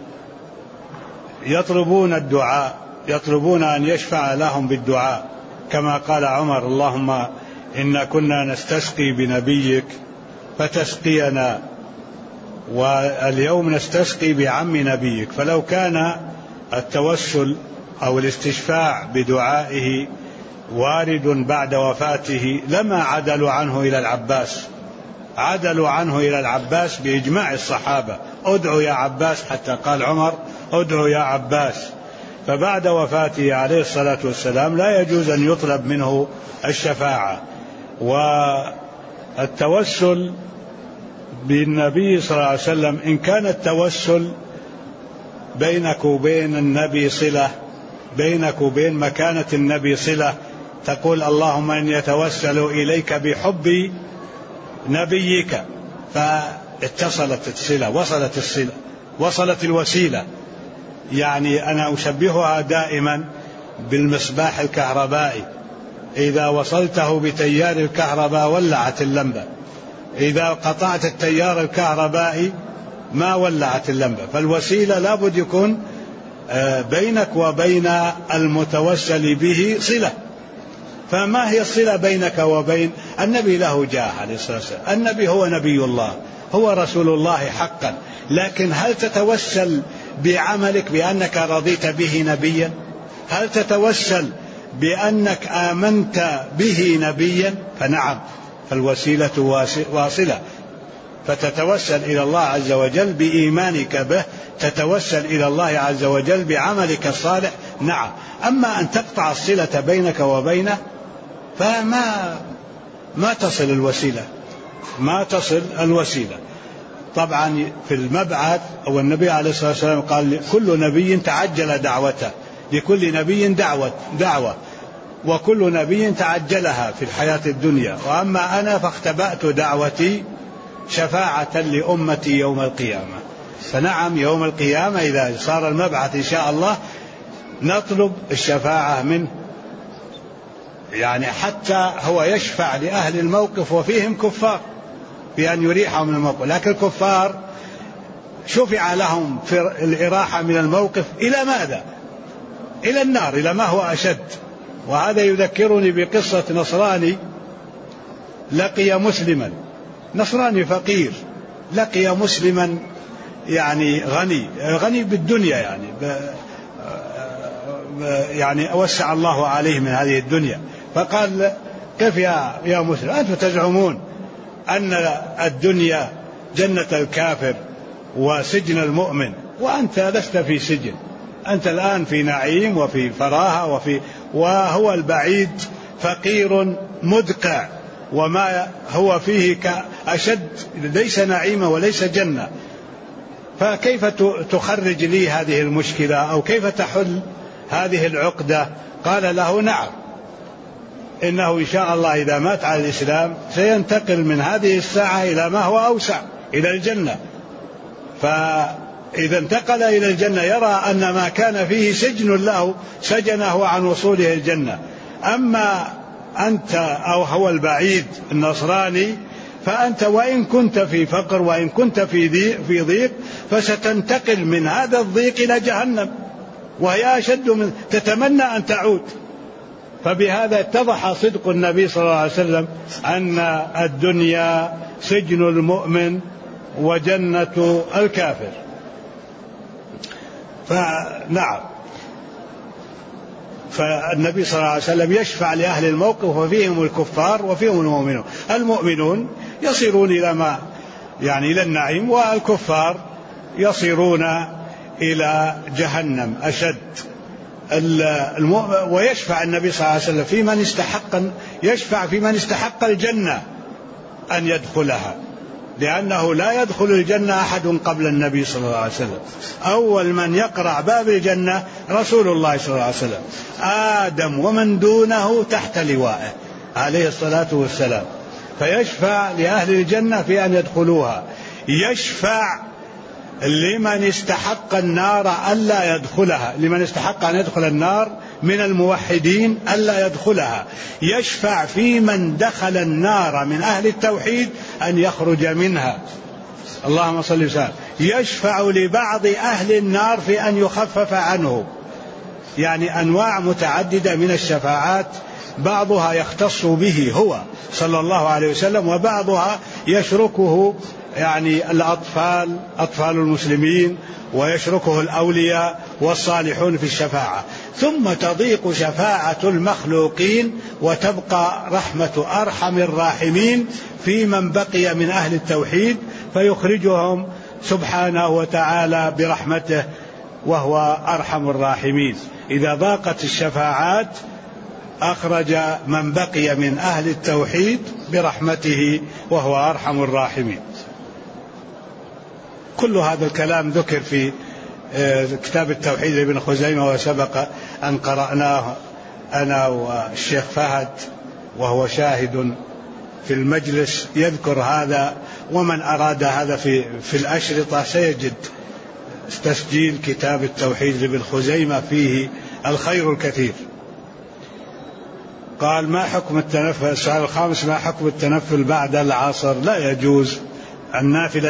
يطلبون الدعاء، يطلبون أن يشفع لهم بالدعاء، كما قال عمر: اللهم إنا كنا نستسقي بنبيك فتسقينا، واليوم نستسقي بعم نبيك. فلو كان التوسل أو الاستشفاع بدعائه وارد بعد وفاته لما عدلوا عنه إلى العباس، عدلوا عنه إلى العباس بإجماع الصحابة: ادعوا يا عباس، حتى قال عمر: ادعوا يا عباس. فبعد وفاته عليه الصلاة والسلام لا يجوز أن يطلب منه الشفاعة. والتوسل بالنبي صلى الله عليه وسلم، إن كان التوسل بينك وبين النبي صلة، بينك وبين مكانة النبي صلة، تقول: اللهم إني أتوسل إليك بحب نبيك، فاتصلت الصلة، وصلت الصلة، وصلت الوسيلة. يعني أنا أشبهها دائما بالمصباح الكهربائي، إذا وصلته بتيار الكهرباء ولعت اللمبة، إذا قطعت التيار الكهربائي ما ولعت اللمبة. فالوسيلة لابد يكون بينك وبين المتوسل به صلة. فما هي الصلة بينك وبين النبي؟ له جاه عليه الصلاة والسلام، النبي هو نبي الله، هو رسول الله حقا. لكن هل تتوسل بعملك بأنك رضيت به نبيا؟ هل تتوسل بأنك آمنت به نبيا؟ فنعم، فالوسيلة واصلة، فتتوسل إلى الله عز وجل بإيمانك به، تتوسل إلى الله عز وجل بعملك الصالح. نعم. أما أن تقطع الصلة بينك وبينه فما تصل الوسيلة، ما تصل الوسيلة. طبعا في المبعث أو النبي عليه الصلاة والسلام قال كل نبي تعجل دعوته، لكل نبي دعوة وكل نبي تعجلها في الحياة الدنيا، وأما أنا فاختبأت دعوتي شفاعة لأمتي يوم القيامة. فنعم يوم القيامة إذا صار المبعث إن شاء الله نطلب الشفاعة منه، يعني حتى هو يشفع لأهل الموقف وفيهم كفار بأن يريحهم من الموقف، لكن الكفار شفع لهم في الإراحة من الموقف إلى ماذا؟ إلى النار، إلى ما هو أشد. وهذا يذكرني بقصة نصراني لقي مسلما، نصراني فقير لقي مسلما يعني غني بالدنيا، يعني وسع الله عليه من هذه الدنيا، فقال كيف يا مسلم أنتم تزعمون أن الدنيا جنة الكافر وسجن المؤمن، وأنت لست في سجن، أنت الآن في نعيم وفي فراهة وهو البعيد فقير مدقع، وما هو فيه أشد، ليس نعيمة وليس جنة، فكيف تخرج لي هذه المشكلة أو كيف تحل هذه العقدة؟ قال له نعم، إنه إن شاء الله إذا مات على الإسلام سينتقل من هذه الساعة إلى ما هو أوسع، إلى الجنة، فإذا انتقل إلى الجنة يرى أن ما كان فيه سجن له سجنه عن وصوله الجنة. أما أنت أو هو البعيد النصراني فأنت وإن كنت في فقر وإن كنت في ضيق فستنتقل من هذا الضيق إلى جهنم، وهي أشد من تتمنى أن تعود. فبهذا اتضح صدق النبي صلى الله عليه وسلم أن الدنيا سجن المؤمن وجنة الكافر. فنعم، فالنبي صلى الله عليه وسلم يشفع لأهل الموقف وفيهم الكفار وفيهم المؤمنون. المؤمنون يصيرون إلى النعيم، والكفار يصيرون إلى جهنم أشد. ويشفع النبي صلى الله عليه وسلم في من استحق الجنة أن يدخلها، لأنه لا يدخل الجنة أحد قبل النبي صلى الله عليه وسلم. أول من يقرع باب الجنة رسول الله صلى الله عليه وسلم، آدم ومن دونه تحت لوائه عليه الصلاة والسلام، فيشفع لأهل الجنة في أن يدخلوها، يشفع لمن استحق النار ألا يدخلها، لمن استحق أن يدخل النار من الموحدين ألا يدخلها، يشفع في من دخل النار من أهل التوحيد أن يخرج منها، اللهم صل وسلم، يشفع لبعض أهل النار في أن يخفف عنه. يعني أنواع متعددة من الشفاعات، بعضها يختص به هو صلى الله عليه وسلم، وبعضها يشركه الأطفال، أطفال المسلمين، ويشركه الأولياء والصالحون في الشفاعة. ثم تضيق شفاعة المخلوقين وتبقى رحمة أرحم الراحمين في من بقي من أهل التوحيد، فيخرجهم سبحانه وتعالى برحمته وهو أرحم الراحمين. إذا ضاقت الشفاعات أخرج من بقي من أهل التوحيد برحمته وهو أرحم الراحمين. كل هذا الكلام ذكر في كتاب التوحيد لابن خزيمة، وسبق أن قرأناه أنا والشيخ فهد وهو شاهد في المجلس يذكر هذا، ومن أراد هذا في الأشرطة سيجد تسجيل كتاب التوحيد لابن خزيمة فيه الخير الكثير. قال ما حكم التنفل؟ السؤال الخامس: ما حكم التنفل بعد العصر؟ لا يجوز. النافلة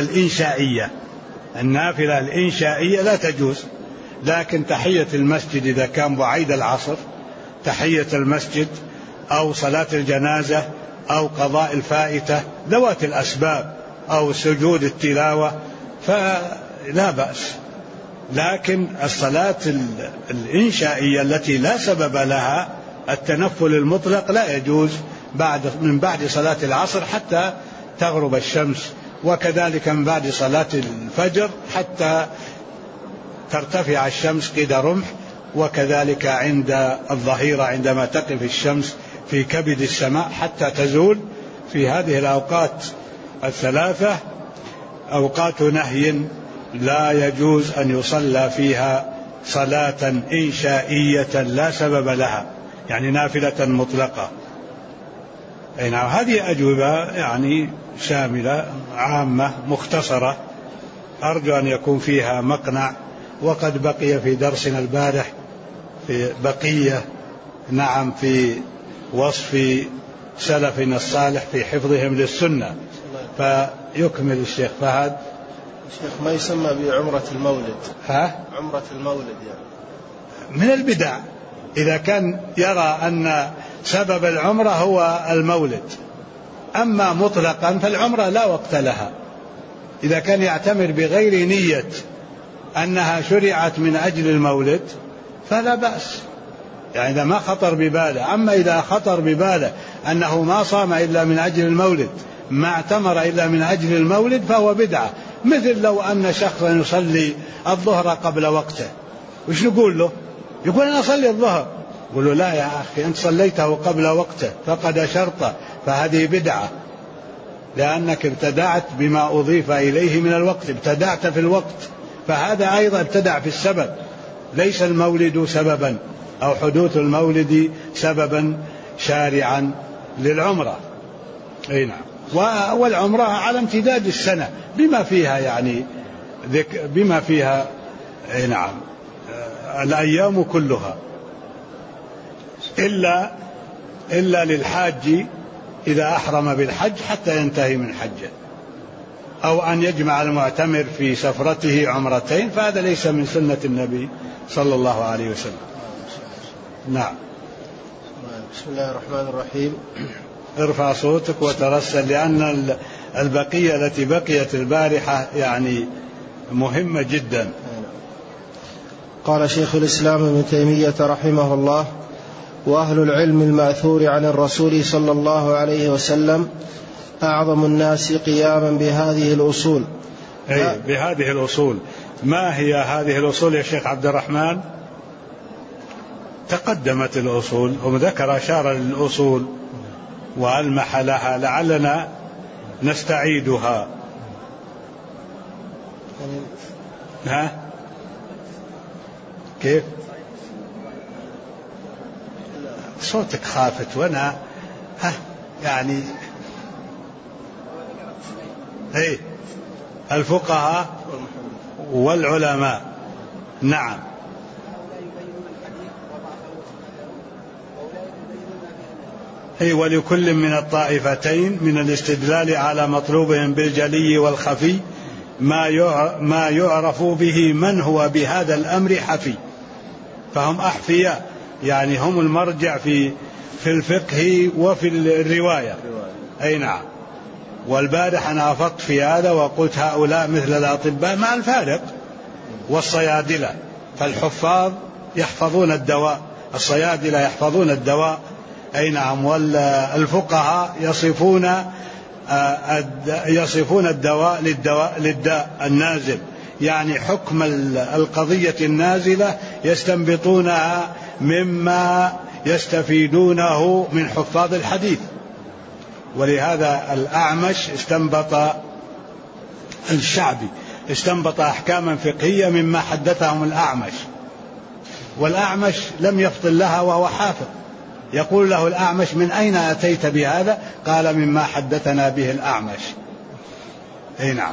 الإنشائية لا تجوز، لكن تحية المسجد إذا كان بعيد العصر، تحية المسجد أو صلاة الجنازة أو قضاء الفائتة ذوات الأسباب أو سجود التلاوة فلا بأس، لكن الصلاة الإنشائية التي لا سبب لها التنفل المطلق لا يجوز من بعد صلاة العصر حتى تغرب الشمس، وكذلك من بعد صلاة الفجر حتى ترتفع الشمس قيد رمح، وكذلك عند الظهيرة عندما تقف الشمس في كبد السماء حتى تزول. في هذه الأوقات الثلاثة أوقات نهي لا يجوز أن يصلى فيها صلاة إنشائية لا سبب لها، يعني نافلة مطلقة. هذه أجوبة يعني شاملة عامة مختصرة، أرجو أن يكون فيها مقنع. وقد بقي في درسنا البارح في بقية في وصف سلفنا الصالح في حفظهم للسنة، فيكمل الشيخ فهد. الشيخ ما يسمى بعمرة المولد؟ عمرة المولد من البدع إذا كان يرى أن سبب العمرة هو المولد. أما مطلقا فالعمرة لا وقت لها، إذا كان يعتمر بغير نية أنها شرعت من أجل المولد فلا بأس، يعني إذا ما خطر بباله. أما إذا خطر بباله أنه ما صام إلا من أجل المولد، ما اعتمر إلا من أجل المولد، فهو بدعة. مثل لو أن شخصا يصلي الظهر قبل وقته، وش نقول له؟ يقول أنا أصلي الظهر، يقول له لا يا أخي أنت صليته قبل وقته فقد شرطه، فهذه بدعة، لأنك ابتدعت بما أضيف إليه من الوقت، ابتدعت في الوقت، فهذا أيضا ابتدع في السبب. ليس المولد سببا أو حدوث المولد سببا شارعا للعمرة. والعمرة على امتداد السنة بما فيها بما فيها الأيام كلها، إلا للحاج إذا أحرم بالحج حتى ينتهي من حجه، أو أن يجمع المعتمر في سفرته عمرتين، فهذا ليس من سنة النبي صلى الله عليه وسلم. نعم. بسم الله الرحمن الرحيم. ارفع صوتك وترسل، لأن البقية التي بقيت البارحة مهمة جدا. قال شيخ الإسلام ابن تيمية رحمه الله: وأهل العلم المأثور عن الرسول صلى الله عليه وسلم أعظم الناس قياما بهذه الأصول. بهذه الأصول. ما هي هذه الأصول يا شيخ عبد الرحمن؟ تقدمت الأصول، وذكر أشار للأصول وألمح لها، لعلنا نستعيدها. كيف؟ صوتك خافت وأنا الفقهاء والعلماء. نعم. ولكل من الطائفتين من الاستدلال على مطلوبهم بالجلي والخفي ما يعرف به من هو بهذا الأمر حفي، فهم أحفياء، يعني هم المرجع في الفقه وفي الرواية. نعم. والبارح أنا أفضت في هذا وقلت هؤلاء مثل الأطباء مع الفارق، والصيادلة، فالحفاظ يحفظون الدواء، الصيادلة يحفظون الدواء. نعم. والفقهاء يصفون الدواء للداء النازل، يعني حكم القضية النازلة يستنبطونها مما يستفيدونه من حفاظ الحديث. ولهذا الأعمش الشعبي استنبط أحكاما فقهية مما حدثهم الأعمش، والأعمش لم يفطن لها وهو حافظ. يقول له الأعمش: من أين أتيت بهذا؟ قال: مما حدثنا به الأعمش. نعم.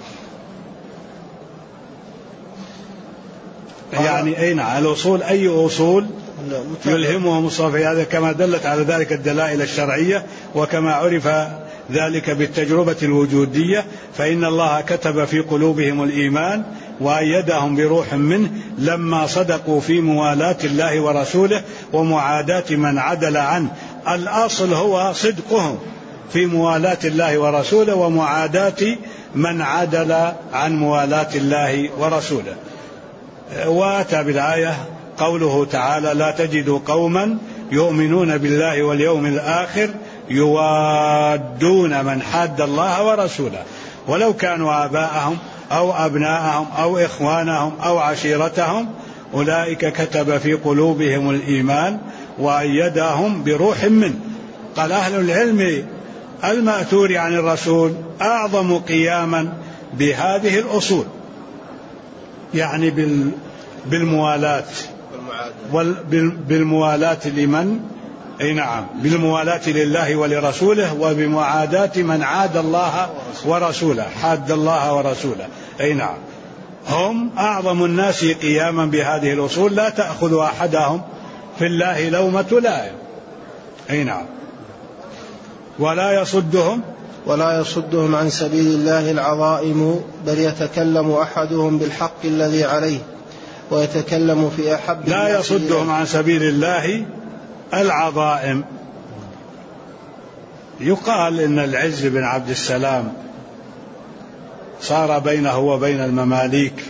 نعم. الأصول أي أصول يلهمهم الصوفي، هذا كما دلت على ذلك الدلائل الشرعية، وكما عرف ذلك بالتجربة الوجودية، فإن الله كتب في قلوبهم الإيمان وأيدهم بروح منه لما صدقوا في موالاة الله ورسوله ومعاداة من عدل عنه. الأصل هو صدقهم في موالاة الله ورسوله ومعاداة من عدل عن موالاة الله ورسوله. وأتى بالآية قوله تعالى: لا تجد قوما يؤمنون بالله واليوم الآخر يوادون من حاد الله ورسوله ولو كانوا آباءهم أو أبناءهم أو إخوانهم أو عشيرتهم أولئك كتب في قلوبهم الإيمان وأيدهم بروح منه. قال أهل العلم المأثور عن الرسول أعظم قياما بهذه الأصول، يعني بالموالاة بالموالاة لمن نعم بالموالاة لله ولرسوله وبمعاداة من عاد الله ورسوله حاد الله ورسوله. أي نعم هم أعظم الناس قياما بهذه الأصول، لا تأخذ أحدهم في الله لومة لائم. أي نعم ولا يصدهم عن سبيل الله العظائم، بل يتكلم أحدهم بالحق الذي عليه ويتكلم في أحب لا يصدهم عن سبيل الله العظائم. يقال إن العز بن عبد السلام صار بينه وبين المماليك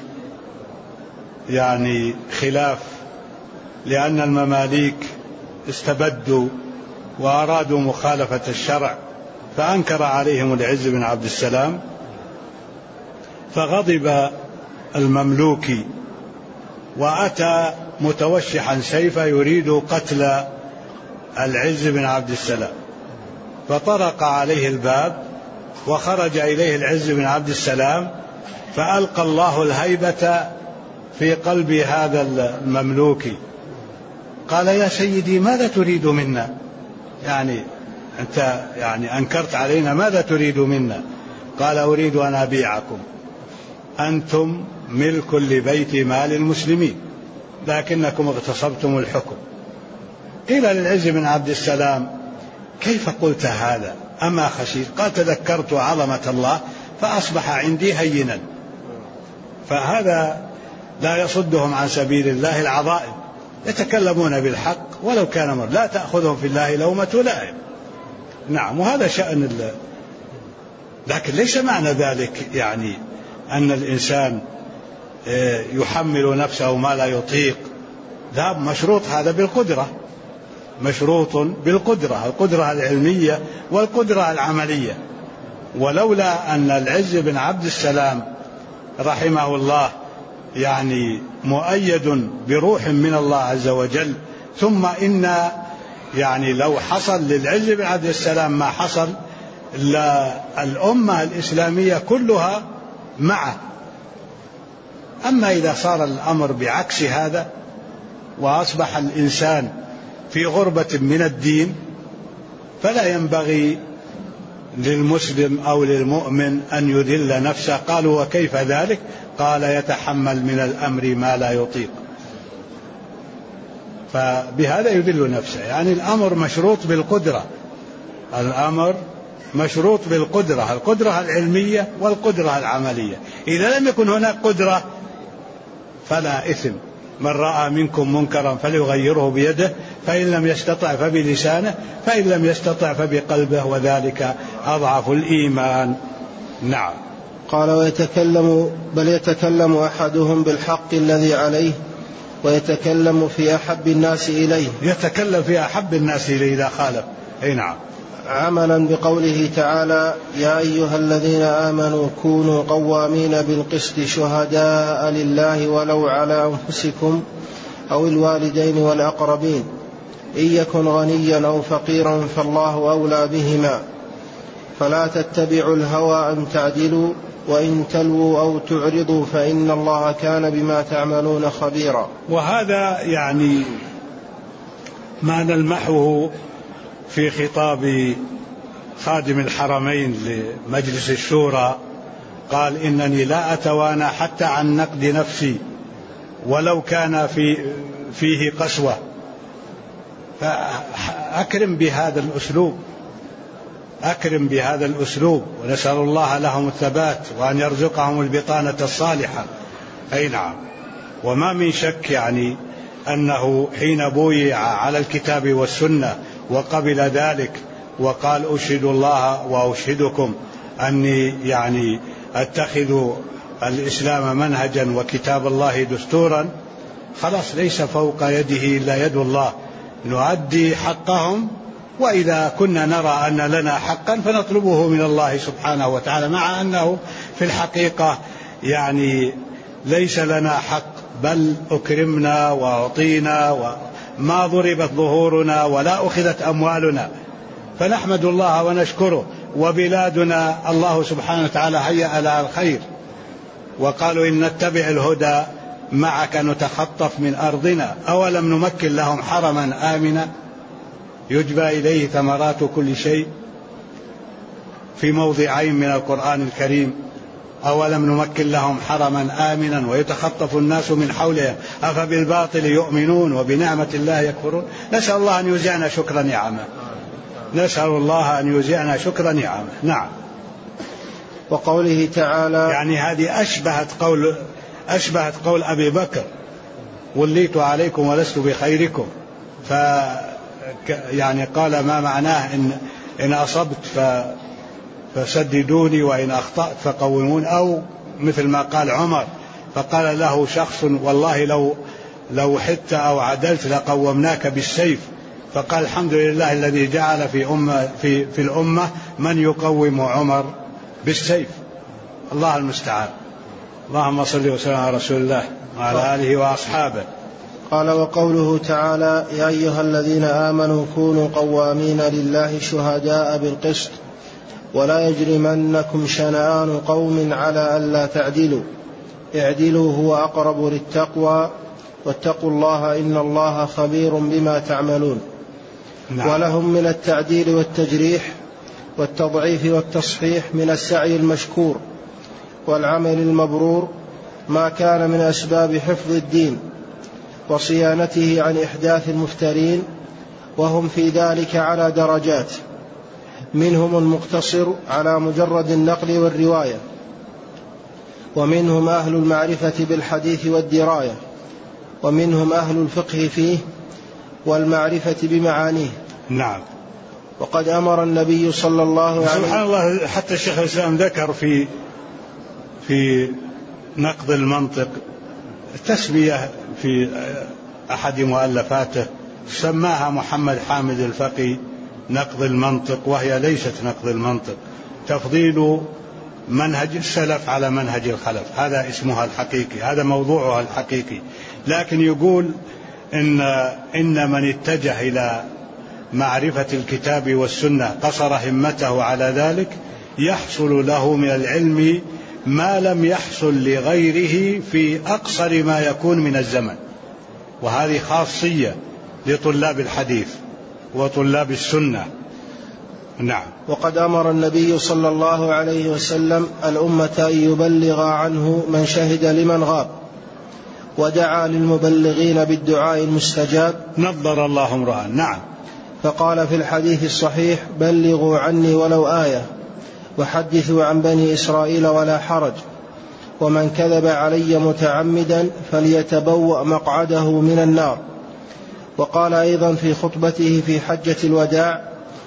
يعني خلاف، لأن المماليك استبدوا وأرادوا مخالفة الشرع، فأنكر عليهم العز بن عبد السلام، فغضب المملوكي وأتى متوشحا سيفا يريد قتل العز بن عبد السلام، فطرق عليه الباب وخرج إليه العز بن عبد السلام، فألقى الله الهيبة في قلب هذا المملوكي. قال يا سيدي ماذا تريد منا؟ يعني أنت يعني أنكرت علينا، ماذا تريد منا؟ قال أريد أن أبيعكم، أنتم ملك لبيت مال المسلمين لكنكم اغتصبتم الحكم. قيل للعز بن عبد السلام كيف قلت هذا؟ أما خشيت؟ قال تذكرت عظمة الله فأصبح عندي هينا. فهذا لا يصدهم عن سبيل الله العظائم، يتكلمون بالحق ولو كان مر، لا تأخذهم في الله لومة لائم. نعم وهذا شأن الله، لكن ليس معنى ذلك يعني أن الإنسان يحمل نفسه ما لا يطيق، لا، مشروط هذا بالقدرة، مشروط بالقدرة، القدرة العلمية والقدرة العملية. ولولا أن العز بن عبد السلام رحمه الله يعني مؤيد بروح من الله عز وجل، ثم إن يعني لو حصل للعز بن عبد السلام ما حصل الأمة الإسلامية كلها معه. أما إذا صار الأمر بعكس هذا وأصبح الإنسان في غربة من الدين، فلا ينبغي للمسلم أو للمؤمن أن يذل نفسه. قالوا وكيف ذلك؟ قال يتحمل من الأمر ما لا يطيق، فبهذا يذل نفسه. يعني الأمر مشروط بالقدرة، الأمر مشروط بالقدرة، القدرة العلمية والقدرة العملية. إذا لم يكن هناك قدرة فلا إثم. من رأى منكم منكرا فليغيره بيده، فإن لم يستطع فبلسانه، فإن لم يستطع فبقلبه، وذلك أضعف الإيمان. نعم. قال بل يتكلم أحدهم بالحق الذي عليه ويتكلم في أحب الناس إليه، يتكلم في أحب الناس إليه إذا خالف. أي نعم. عملا بقوله تعالى يا أيها الذين آمنوا كونوا قوامين بالقسط شهداء لله ولو على أنفسكم أو الوالدين والأقربين إن يكن غنيا أو فقيرا فالله أولى بهما فلا تتبعوا الهوى أن تعدلوا وإن تلووا أو تعرضوا فإن الله كان بما تعملون خبيرا. وهذا يعني ما نلمحه في خطاب خادم الحرمين لمجلس الشورى، قال إنني لا أتوانى حتى عن نقد نفسي ولو كان فيه قسوة. فأكرم بهذا الأسلوب، أكرم بهذا الأسلوب، ونسأل الله لهم الثبات وأن يرزقهم البطانة الصالحة. أي نعم. وما من شك يعني أنه حين بويع على الكتاب والسنة وقبل ذلك وقال أشهد الله وأشهدكم أني يعني أتخذ الإسلام منهجا وكتاب الله دستورا، خلاص ليس فوق يده إلا يد الله. نؤدي حقهم وإذا كنا نرى أن لنا حقا فنطلبه من الله سبحانه وتعالى، مع أنه في الحقيقة يعني ليس لنا حق، بل أكرمنا وأعطينا وما ضربت ظهورنا ولا أخذت أموالنا، فنحمد الله ونشكره. وبلادنا الله سبحانه وتعالى هيأ لها الخير، وقالوا إن نتبع الهدى معك نتخطف من أرضنا أولم نمكن لهم حرما آمنا يجبى إليه ثمرات كل شيء، في موضعين من القرآن الكريم، أولم نمكن لهم حرما آمنا ويتخطف الناس من حولهم أفبالباطل يؤمنون وبنعمة الله يكفرون. نسأل الله أن يوزعنا شكر نعمه، نسأل الله أن يوزعنا شكر نعمه. نعم. وقوله تعالى يعني هذه أشبهت قول أبي بكر وليت عليكم ولست بخيركم، يعني قال ما معناه إن أصبت فسددوني وإن أخطأت فقومون، أو مثل ما قال عمر فقال له شخص والله لو حدت أو عدلت لقومناك بالسيف، فقال الحمد لله الذي جعل في الأمة من يقوم عمر بالسيف. الله المستعان. اللهم صل وسلم على رسول الله وعلى آله وأصحابه. قال وقوله تعالى يا أيها الذين آمنوا كونوا قوامين لله شهداء بالقسط ولا يجرمنكم شنآن قوم على ألا تعدلوا اعدلوا هو أقرب للتقوى واتقوا الله إن الله خبير بما تعملون. نعم. ولهم من التعديل والتجريح والتضعيف والتصحيح من السعي المشكور والعمل المبرور ما كان من أسباب حفظ الدين وصيانته عن إحداث المفترين، وهم في ذلك على درجات، منهم المقتصر على مجرد النقل والرواية، ومنهم أهل المعرفة بالحديث والدراية، ومنهم أهل الفقه فيه والمعرفة بمعانيه. نعم. وقد أمر النبي صلى الله عليه وسلم سبحان الله، حتى الشيخ الإسلام ذكر في نقد المنطق تسمية في أحد مؤلفاته سماها محمد حامد الفقي نقد المنطق، وهي ليست نقد المنطق، تفضيل منهج السلف على منهج الخلف، هذا اسمها الحقيقي، هذا موضوعها الحقيقي. لكن يقول إن من اتجه إلى معرفة الكتاب والسنة قصر همته على ذلك يحصل له من العلم ما لم يحصل لغيره في أقصر ما يكون من الزمن، وهذه خاصية لطلاب الحديث وطلاب السنة. نعم. وقد أمر النبي صلى الله عليه وسلم الأمة أن يبلغ عنه من شهد لمن غاب، ودعا للمبلغين بالدعاء المستجاب. نظر الله امرأ. نعم. فقال في الحديث الصحيح بلغوا عني ولو آية وحدثوا عن بني إسرائيل ولا حرج، ومن كذب علي متعمدا فليتبوأ مقعده من النار. وقال أيضا في خطبته في حجة الوداع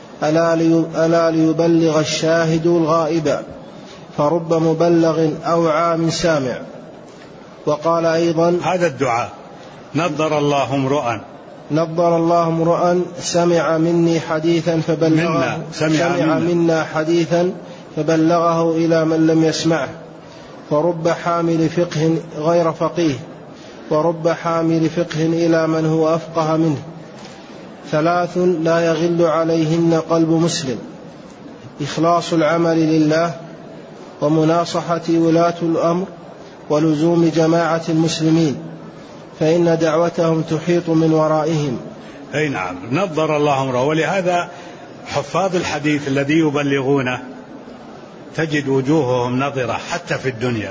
ألا ليبلغ الشاهد الغائب فرب مبلغ أوعى من سامع. وقال أيضا هذا الدعاء نظر الله امرؤا سمع منا حديثا فبلغه إلى من لم يسمعه، فرب حامل فقه غير فقيه ورب حامل فقه إلى من هو أفقه منه. 3 لا يغل عليهن قلب مسلم: إخلاص العمل لله، ومناصحة ولاة الأمر، ولزوم جماعة المسلمين، فإن دعوتهم تحيط من ورائهم. أي نعم. نظر الله امره. ولهذا حفاظ الحديث الذي يبلغونه تجد وجوههم نضرة حتى في الدنيا،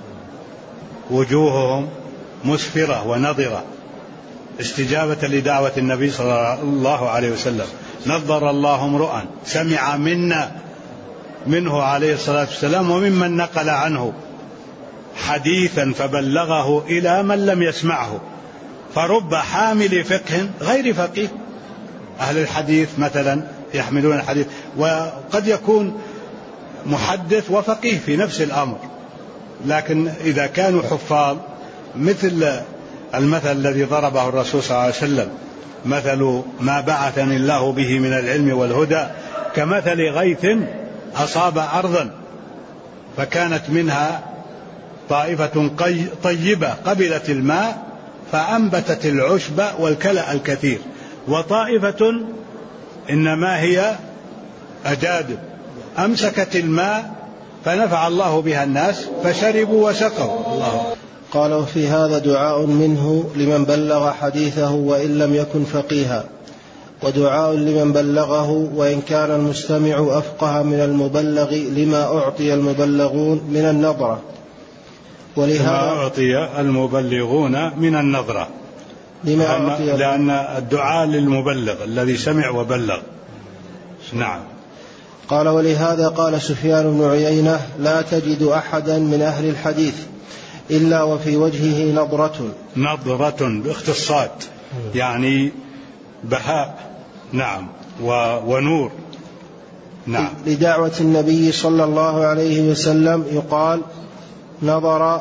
وجوههم مسفرة ونضرة استجابة لدعوة النبي صلى الله عليه وسلم. نظر الله امرؤا سمع منه عليه الصلاة والسلام وممن نقل عنه حديثا فبلغه إلى من لم يسمعه، فرب حامل فقه غير فقيه. أهل الحديث مثلا يحملون الحديث، وقد يكون محدث وفقيه في نفس الأمر، لكن إذا كانوا حفاظ مثل المثل الذي ضربه الرسول صلى الله عليه وسلم مثل ما بعثني الله به من العلم والهدى كمثل غيث أصاب أرضا فكانت منها طائفة طيبة قبلت الماء فأنبتت العشب والكلأ الكثير، وطائفة إنما هي أجادب أمسكت الماء فنفع الله بها الناس فشربوا وسقوا. الله. قال: وفي هذا دعاء منه لمن بلغ حديثه وإن لم يكن فقيها، ودعاء لمن بلغه وإن كان المستمع أفقه من المبلغ لما أعطي المبلغون من النظرة. ولهذا أعطي المبلغون من النظرة، لأن الدعاء للمبلغ الذي سمع وبلغ. نعم. قال: ولهذا قال سفيان بن عيينة: لا تجد أحدا من أهل الحديث إلا وفي وجهه نضرة باختصاص، يعني بهاء. نعم. ونور. نعم. لدعوة النبي صلى الله عليه وسلم يقال نظر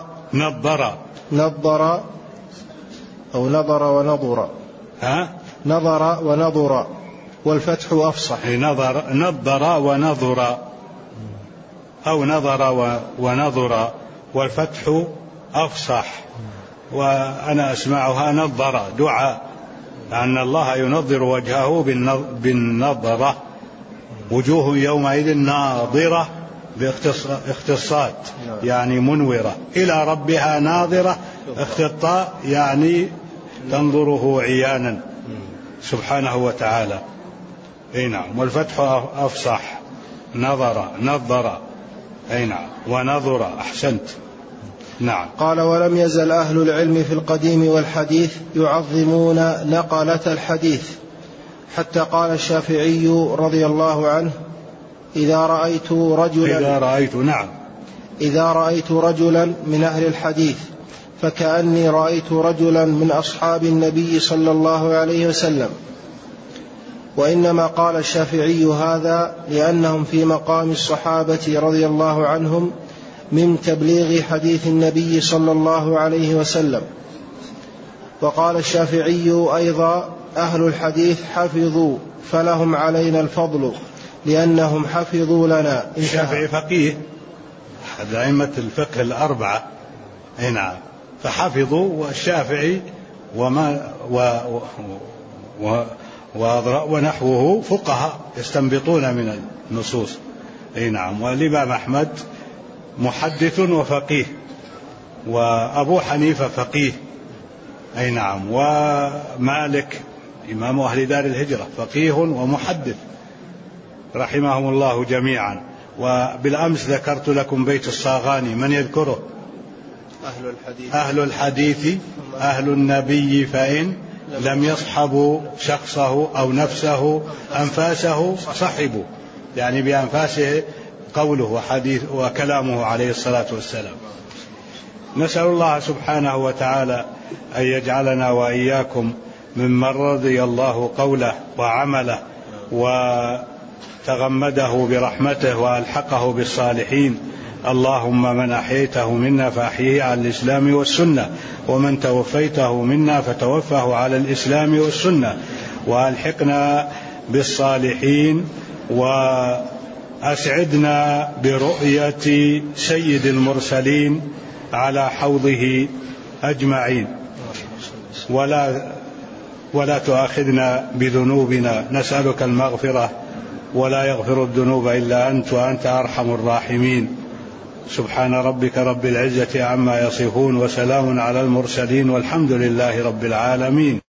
أو نظر ونظر. نظر ونظر والفتح أفصح. نظر ونظر أو نظر ونظر والفتح أفصح، وأنا أسمعها نظر دعاء، لأن الله ينظر وجهه بالنظرة. وجوه يومئذ ناظرة باختصاص يعني منورة، إلى ربها ناظرة اختصاص يعني تنظره عيانا سبحانه وتعالى. أي نعم. والفتح أفصح. نظر أي نعم. ونظر. أحسنت. نعم. قال: ولم يزل أهل العلم في القديم والحديث يعظمون نقلة الحديث، حتى قال الشافعي رضي الله عنه: إذا رأيت رجلا من أهل الحديث فكأني رأيت رجلا من أصحاب النبي صلى الله عليه وسلم. وإنما قال الشافعي هذا لأنهم في مقام الصحابة رضي الله عنهم من تبليغ حديث النبي صلى الله عليه وسلم. وقال الشافعي أيضا: أهل الحديث حفظوا فلهم علينا الفضل لأنهم حفظوا لنا. الشافعي فقيه، أحد أئمة الفقه الأربعة. نعم. فحفظوا، والشافعي ونحوه فقهاء يستنبطون من النصوص. نعم. والإمام أحمد محدث وفقيه، وأبو حنيفة فقيه. أي نعم. ومالك إمام أهل دار الهجرة فقيه ومحدث رحمهم الله جميعا. وبالأمس ذكرت لكم بيت الصاغاني، من يذكره؟ أهل الحديث أهل النبي فإن لم يصحبوا شخصه أو نفسه أنفاسه صحبوا، يعني بأنفاسه قوله وحديث وكلامه عليه الصلاة والسلام. نسأل الله سبحانه وتعالى أن يجعلنا وإياكم ممن رضي الله قوله وعمله وتغمده برحمته وألحقه بالصالحين. اللهم من أحييته منا فأحييه على الإسلام والسنة، ومن توفيته منا فتوفه على الإسلام والسنة، وألحقنا بالصالحين، وأسعدنا برؤية سيد المرسلين على حوضه أجمعين، ولا تؤاخذنا بذنوبنا، نسألك المغفرة ولا يغفر الذنوب إلا أنت، وأنت أرحم الراحمين. سبحان ربك رب العزة عما يصفون، وسلام على المرسلين، والحمد لله رب العالمين.